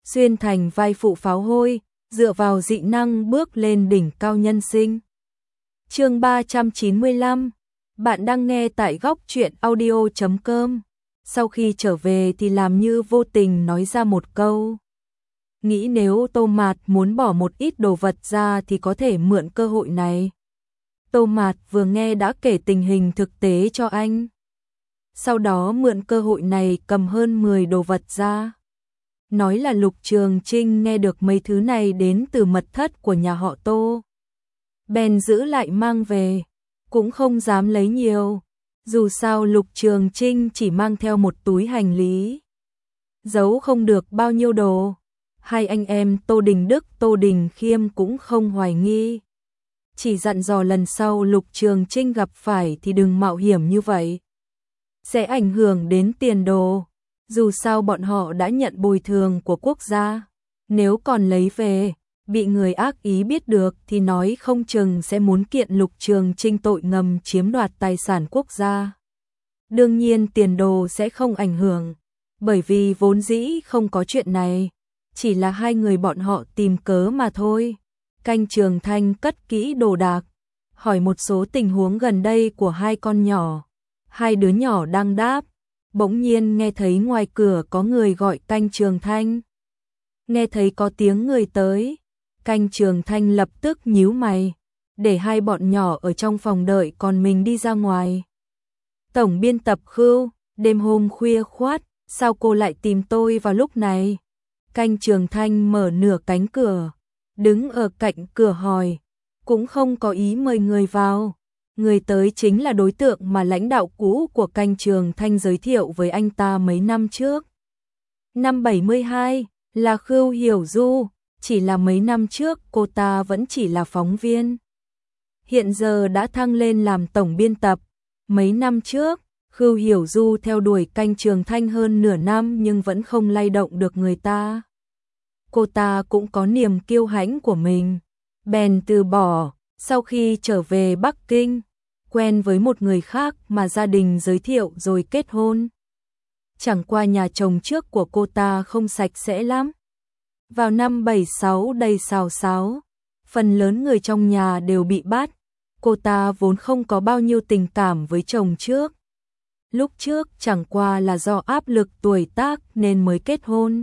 xuyên thành vai phụ pháo hôi, dựa vào dị năng bước lên đỉnh cao nhân sinh. Chương 395, bạn đang nghe tại góc truyện audio.com. Sau khi trở về thì làm như vô tình nói ra một câu. Nghĩ nếu Tô Mạt muốn bỏ một ít đồ vật ra thì có thể mượn cơ hội này. Tô Mạt vừa nghe đã kể tình hình thực tế cho anh. Sau đó mượn cơ hội này cầm hơn 10 đồ vật ra. Nói là Lục Trường Trinh nghe được mấy thứ này đến từ mật thất của nhà họ Tô. Bèn giữ lại mang về, cũng không dám lấy nhiều. Dù sao Lục Trường Trinh chỉ mang theo một túi hành lý. Giấu không được bao nhiêu đồ. Hai anh em Tô Đình Đức, Tô Đình Khiêm cũng không hoài nghi. Chỉ dặn dò lần sau Lục Trường Trinh gặp phải thì đừng mạo hiểm như vậy. Sẽ ảnh hưởng đến tiền đồ. Dù sao bọn họ đã nhận bồi thường của quốc gia. Nếu còn lấy về, bị người ác ý biết được thì nói không chừng sẽ muốn kiện Lục Trường Trinh tội ngầm chiếm đoạt tài sản quốc gia. Đương nhiên tiền đồ sẽ không ảnh hưởng, bởi vì vốn dĩ không có chuyện này. Chỉ là hai người bọn họ tìm cớ mà thôi. Canh Trường Thanh cất kỹ đồ đạc, hỏi một số tình huống gần đây của hai con nhỏ. Hai đứa nhỏ đang đáp, bỗng nhiên nghe thấy ngoài cửa có người gọi Canh Trường Thanh. Nghe thấy có tiếng người tới, Canh Trường Thanh lập tức nhíu mày, để hai bọn nhỏ ở trong phòng đợi còn mình đi ra ngoài. Tổng biên tập Khưu, đêm hôm khuya khoắt, sao cô lại tìm tôi vào lúc này? Canh Trường Thanh mở nửa cánh cửa, đứng ở cạnh cửa hỏi, cũng không có ý mời người vào. Người tới chính là đối tượng mà lãnh đạo cũ của Canh Trường Thanh giới thiệu với anh ta mấy năm trước. Năm 72, là Khưu Hiểu Du, chỉ là mấy năm trước cô ta vẫn chỉ là phóng viên. Hiện giờ đã thăng lên làm tổng biên tập. Mấy năm trước, Khưu Hiểu Du theo đuổi Canh Trường Thanh hơn nửa năm nhưng vẫn không lay động được người ta. Cô ta cũng có niềm kiêu hãnh của mình, bèn từ bỏ. Sau khi trở về Bắc Kinh, quen với một người khác mà gia đình giới thiệu rồi kết hôn. Chẳng qua nhà chồng trước của cô ta không sạch sẽ lắm. Vào năm 76 đầy xào xáo, phần lớn người trong nhà đều bị bắt. Cô ta vốn không có bao nhiêu tình cảm với chồng trước. Lúc trước chẳng qua là do áp lực tuổi tác nên mới kết hôn.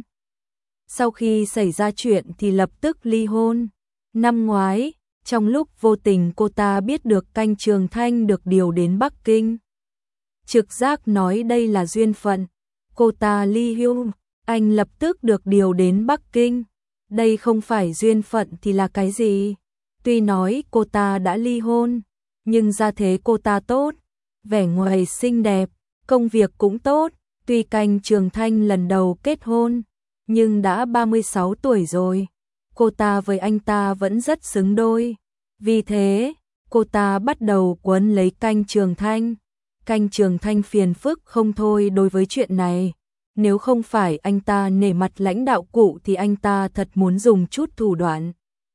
Sau khi xảy ra chuyện thì lập tức ly hôn. Năm ngoái, trong lúc vô tình cô ta biết được Canh Trường Thanh được điều đến Bắc Kinh. Trực giác nói đây là duyên phận. Cô ta ly hôn, anh lập tức được điều đến Bắc Kinh. Đây không phải duyên phận thì là cái gì? Tuy nói cô ta đã ly hôn, nhưng gia thế cô ta tốt, vẻ ngoài xinh đẹp, công việc cũng tốt. Tuy Canh Trường Thanh lần đầu kết hôn, nhưng đã 36 tuổi rồi. Cô ta với anh ta vẫn rất xứng đôi. Vì thế, cô ta bắt đầu quấn lấy Canh Trường Thanh. Canh Trường Thanh phiền phức không thôi đối với chuyện này. Nếu không phải anh ta nể mặt lãnh đạo cũ thì anh ta thật muốn dùng chút thủ đoạn.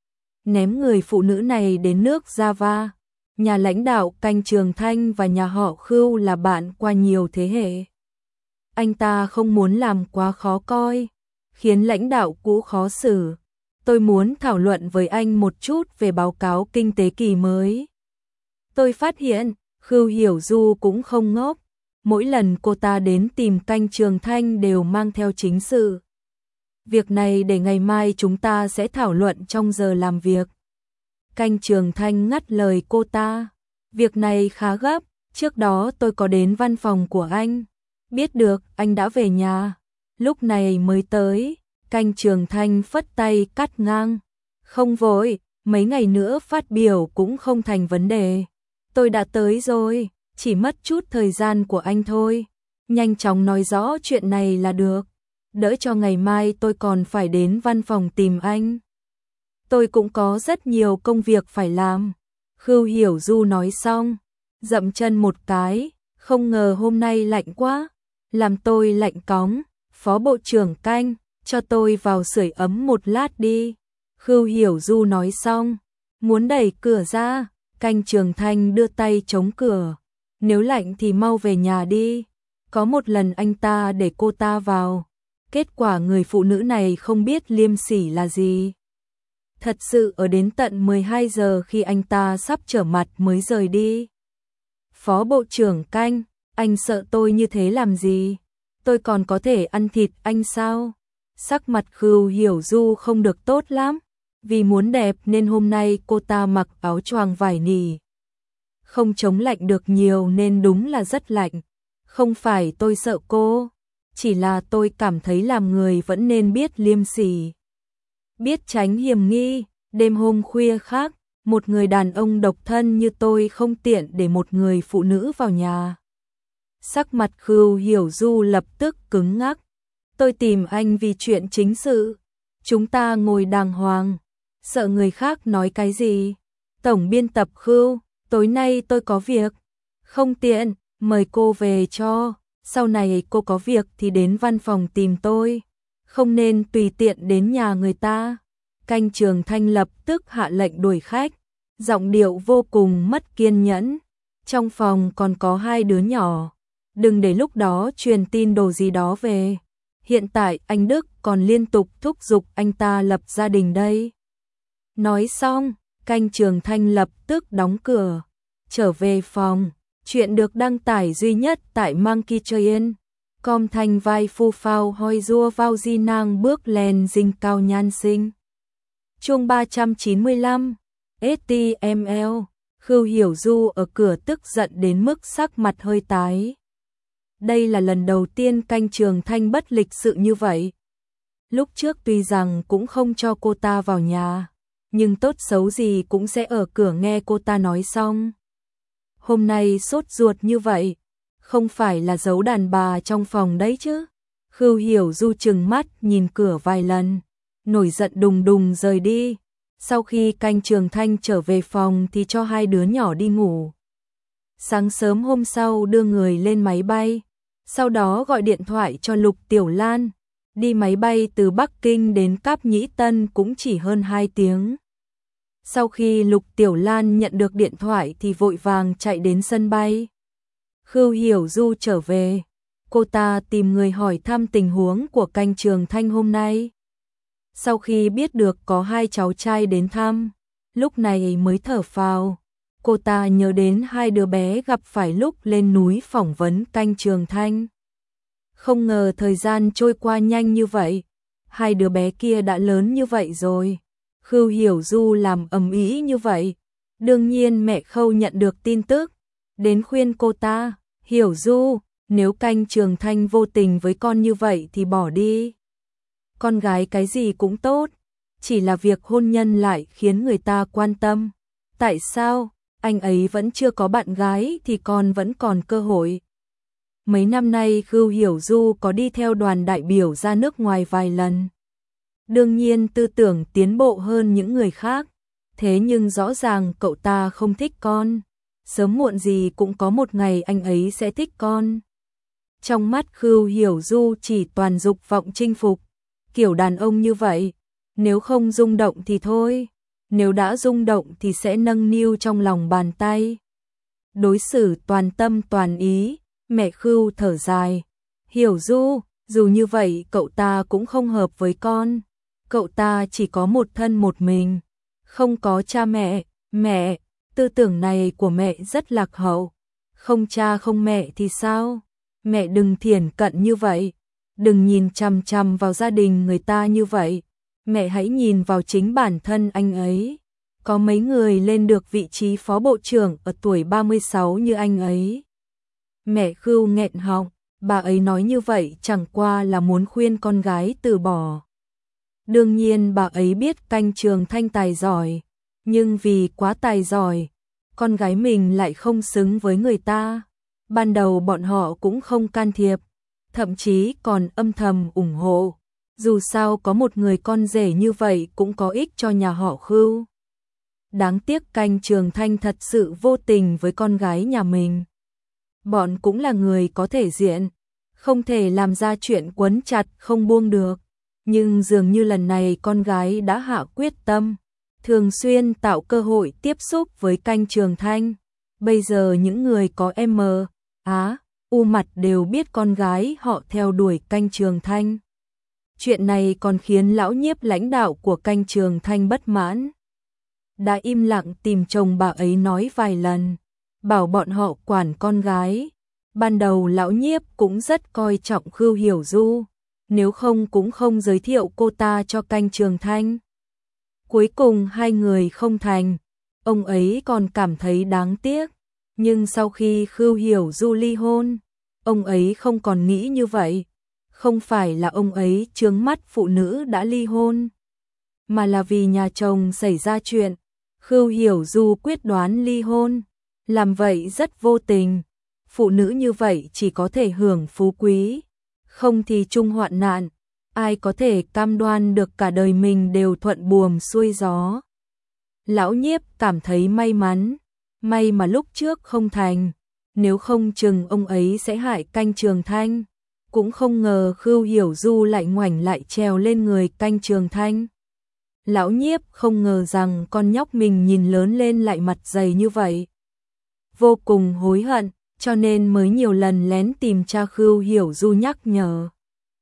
Ném người phụ nữ này đến nước Java. Nhà lãnh đạo Canh Trường Thanh và nhà họ Khưu là bạn qua nhiều thế hệ. Anh ta không muốn làm quá khó coi, khiến lãnh đạo cũ khó xử. Tôi muốn thảo luận với anh một chút về báo cáo kinh tế kỳ mới. Tôi phát hiện, Khưu Hiểu Du cũng không ngốc. Mỗi lần cô ta đến tìm Canh Trường Thanh đều mang theo chính sự. Việc này để ngày mai chúng ta sẽ thảo luận trong giờ làm việc. Canh Trường Thanh ngắt lời cô ta. Việc này khá gấp, trước đó tôi có đến văn phòng của anh. Biết được anh đã về nhà, lúc này mới tới. Canh Trường Thanh phất tay cắt ngang. Không vội, mấy ngày nữa phát biểu cũng không thành vấn đề. Tôi đã tới rồi, chỉ mất chút thời gian của anh thôi. Nhanh chóng nói rõ chuyện này là được. Đỡ cho ngày mai tôi còn phải đến văn phòng tìm anh. Tôi cũng có rất nhiều công việc phải làm. Khưu Hiểu Du nói xong, dậm chân một cái, không ngờ hôm nay lạnh quá, làm tôi lạnh cóng. Phó Bộ trưởng Canh, cho tôi vào sưởi ấm một lát đi. Khưu Hiểu Du nói xong, muốn đẩy cửa ra. Canh Trường Thanh đưa tay chống cửa. Nếu lạnh thì mau về nhà đi. Có một lần anh ta để cô ta vào, Kết quả người phụ nữ này không biết liêm sỉ là gì. Thật sự ở đến tận 12 giờ khi anh ta sắp trở mặt mới rời đi. Phó Bộ trưởng Canh, anh sợ tôi như thế làm gì? Tôi còn có thể ăn thịt anh sao? Sắc mặt Khưu Hiểu Du không được tốt lắm. Vì muốn đẹp nên hôm nay cô ta mặc áo choàng vải nỉ. Không chống lạnh được nhiều nên đúng là rất lạnh. Không phải tôi sợ cô, chỉ là tôi cảm thấy làm người vẫn nên biết liêm sỉ. Biết tránh hiểm nghi, đêm hôm khuya khác, một người đàn ông độc thân như tôi không tiện để một người phụ nữ vào nhà. Sắc mặt Khưu Hiểu Du lập tức cứng ngắc. Tôi tìm anh vì chuyện chính sự. Chúng ta ngồi đàng hoàng. Sợ người khác nói cái gì? Tổng biên tập Khưu, tối nay tôi có việc. Không tiện, mời cô về cho. Sau này cô có việc thì đến văn phòng tìm tôi. Không nên tùy tiện đến nhà người ta. Canh Trường Thanh lập tức hạ lệnh đuổi khách. Giọng điệu vô cùng mất kiên nhẫn. Trong phòng còn có 2 đứa nhỏ. Đừng để lúc đó truyền tin đồ gì đó về. Hiện tại anh Đức còn liên tục thúc giục anh ta lập gia đình đây. Nói xong, Canh Trường Thanh lập tức đóng cửa, trở về phòng. Chuyện được đăng tải duy nhất tại Monkey Train. Com thanh vai phu phao hoi rua vào di nang bước lên dinh cao nhan sinh. Chương 395 STML. Khưu Hiểu Du ở cửa tức giận đến mức sắc mặt hơi tái. Đây là lần đầu tiên Canh Trường Thanh bất lịch sự như vậy. Lúc trước tuy rằng cũng không cho cô ta vào nhà, nhưng tốt xấu gì cũng sẽ ở cửa nghe cô ta nói xong. Hôm nay sốt ruột như vậy, không phải là giấu đàn bà trong phòng đấy chứ. Khưu Hiểu Du trừng mắt nhìn cửa vài lần, nổi giận đùng đùng rời đi. Sau khi Canh Trường Thanh trở về phòng thì cho 2 đứa nhỏ đi ngủ. Sáng sớm hôm sau đưa người lên máy bay, sau đó gọi điện thoại cho Lục Tiểu Lan. Đi máy bay từ Bắc Kinh đến Cáp Nhĩ Tân cũng chỉ hơn 2 tiếng. Sau khi Lục Tiểu Lan nhận được điện thoại thì vội vàng chạy đến sân bay. Khưu Hiểu Du trở về, cô ta tìm người hỏi thăm tình huống của Canh Trường Thanh hôm nay. Sau khi biết được có 2 cháu trai đến thăm, lúc này mới thở phào. Cô ta nhớ đến 2 đứa bé gặp phải lúc lên núi phỏng vấn Canh Trường Thanh. Không ngờ thời gian trôi qua nhanh như vậy, 2 đứa bé kia đã lớn như vậy rồi. Khưu Hiểu Du làm ầm ĩ như vậy, đương nhiên mẹ Khâu nhận được tin tức, đến khuyên cô ta, Hiểu Du, nếu Canh Trường Thanh vô tình với con như vậy thì bỏ đi. Con gái cái gì cũng tốt, chỉ là việc hôn nhân lại khiến người ta quan tâm. Tại sao, anh ấy vẫn chưa có bạn gái thì con vẫn còn cơ hội. Mấy năm nay Khưu Hiểu Du có đi theo đoàn đại biểu ra nước ngoài vài lần. Đương nhiên tư tưởng tiến bộ hơn những người khác, thế nhưng rõ ràng cậu ta không thích con. Sớm muộn gì cũng có một ngày anh ấy sẽ thích con. Trong mắt Khưu Hiểu Du chỉ toàn dục vọng chinh phục. Kiểu đàn ông như vậy, nếu không rung động thì thôi, nếu đã rung động thì sẽ nâng niu trong lòng bàn tay. Đối xử toàn tâm toàn ý, mẹ Khưu thở dài. Hiểu Du, dù như vậy cậu ta cũng không hợp với con. Cậu ta chỉ có một thân một mình, không có cha mẹ. Mẹ, tư tưởng này của mẹ rất lạc hậu. Không cha không mẹ thì sao? Mẹ đừng thiển cận như vậy. Đừng nhìn chằm chằm vào gia đình người ta như vậy. Mẹ hãy nhìn vào chính bản thân anh ấy. Có mấy người lên được vị trí phó bộ trưởng ở tuổi 36 như anh ấy. Mẹ Khưu nghẹn họng, bà ấy nói như vậy chẳng qua là muốn khuyên con gái từ bỏ. Đương nhiên bà ấy biết Canh Trường Thanh tài giỏi, nhưng vì quá tài giỏi, con gái mình lại không xứng với người ta. Ban đầu bọn họ cũng không can thiệp, thậm chí còn âm thầm ủng hộ. Dù sao có một người con rể như vậy cũng có ích cho nhà họ Khưu. Đáng tiếc Canh Trường Thanh thật sự vô tình với con gái nhà mình. Bọn cũng là người có thể diện, không thể làm ra chuyện quấn chặt không buông được. Nhưng dường như lần này con gái đã hạ quyết tâm, thường xuyên tạo cơ hội tiếp xúc với Canh Trường Thanh. Bây giờ những người có U mặt đều biết con gái họ theo đuổi Canh Trường Thanh. Chuyện này còn khiến lão nhiếp lãnh đạo của Canh Trường Thanh bất mãn. Đã im lặng tìm chồng bà ấy nói vài lần, bảo bọn họ quản con gái. Ban đầu lão nhiếp cũng rất coi trọng Khưu Hiểu Du, nếu không cũng không giới thiệu cô ta cho Canh Trường Thanh. Cuối cùng hai người không thành, ông ấy còn cảm thấy đáng tiếc, nhưng sau khi Khưu Hiểu Du ly hôn, ông ấy không còn nghĩ như vậy. Không phải là ông ấy chướng mắt phụ nữ đã ly hôn, mà là vì nhà chồng xảy ra chuyện, Khưu Hiểu Du quyết đoán ly hôn, làm vậy rất vô tình. Phụ nữ như vậy chỉ có thể hưởng phú quý, không thì chung hoạn nạn, ai có thể cam đoan được cả đời mình đều thuận buồm xuôi gió. Lão nhiếp cảm thấy may mắn, may mà lúc trước không thành, nếu không chừng ông ấy sẽ hại Canh Trường Thanh. Cũng không ngờ Khưu Hiểu Du lại ngoảnh lại trèo lên người Canh Trường Thanh. Lão nhiếp không ngờ rằng con nhóc mình nhìn lớn lên lại mặt dày như vậy. Vô cùng hối hận, cho nên mới nhiều lần lén tìm cha Khưu Hiểu Du nhắc nhở.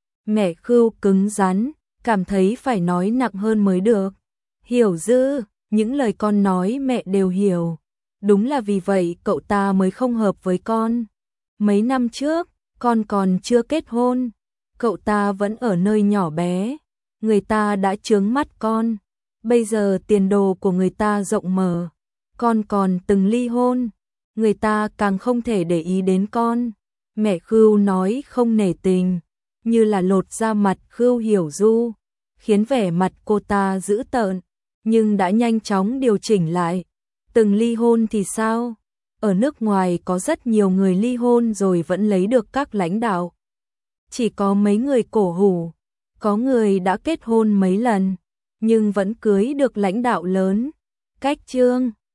Mẹ Khưu cứng rắn, cảm thấy phải nói nặng hơn mới được. Hiểu Dư, những lời con nói mẹ đều hiểu. Đúng là vì vậy cậu ta mới không hợp với con. Mấy năm trước, con còn chưa kết hôn, cậu ta vẫn ở nơi nhỏ bé, người ta đã chướng mắt con. Bây giờ tiền đồ của người ta rộng mở, con còn từng ly hôn, người ta càng không thể để ý đến con. Mẹ Khưu nói không nể tình, như là lột da mặt Khưu Hiểu Du, khiến vẻ mặt cô ta dữ tợn, nhưng đã nhanh chóng điều chỉnh lại. Từng ly hôn thì sao? Ở nước ngoài có rất nhiều người ly hôn rồi vẫn lấy được các lãnh đạo. Chỉ có mấy người cổ hủ, có người đã kết hôn mấy lần, nhưng vẫn cưới được lãnh đạo lớn. Cách chương